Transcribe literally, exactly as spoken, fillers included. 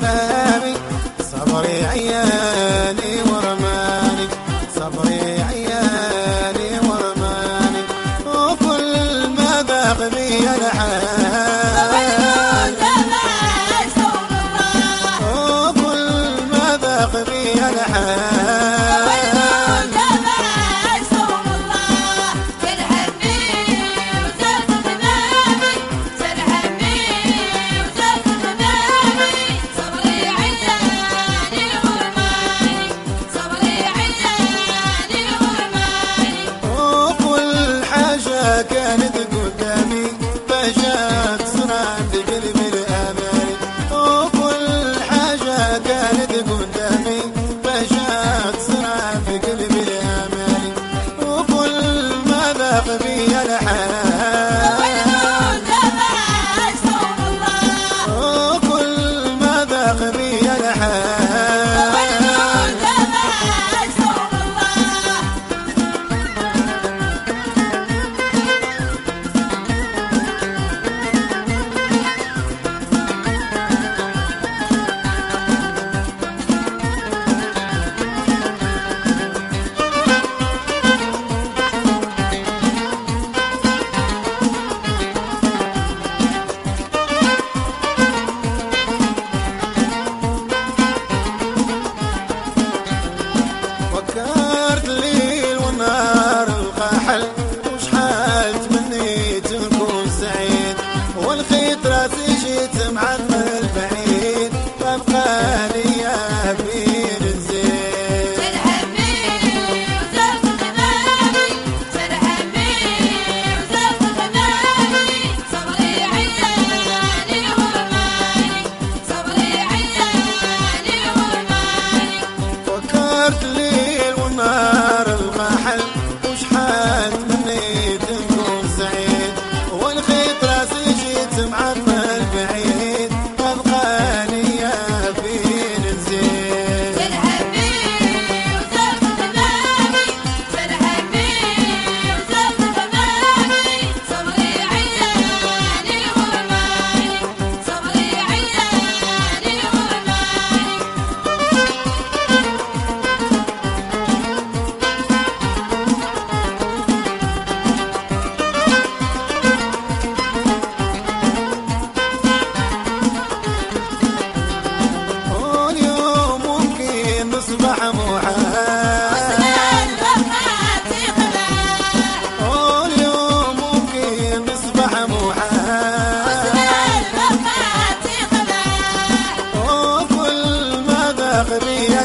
كلامي، صبري عياني ورماني، صبري عياني ورماني، وكل ما ذاق بي الحال، وكل ما ذاق بي الحال. كانت قدامي فجأة صرت بقلبي الأماني، وكل حاجة كانت قدامي فجأة صرت بقلبي الأماني، وكل ما ذاق بي الحال، وكل ما ذاق بي الحال. فكرت الليل والنهار القحل، وشحال تمنيت نكون سعيد، والخيط راسي جيت معمل بعيد، فابقى ليا بين الزين. ترحمني وزرت غمامي، ترحمني وزرت غمامي، صبري عياني ورماني، صبري عياني ورماني. فكرت الليل والنهار القحل، وشحال تمنيت نكون سعيد، والخيط راسي جيت معمل بعيد، ابقى ليا فين الزين. ترحمني وزرت غمامي، ترحمني وزرت غمامي، صبري عياني ورماني، صبري عياني ورماني. واليوم ممكن نصبح محال، واليوم ممكن نصبح محال، وكل ما ذاق بي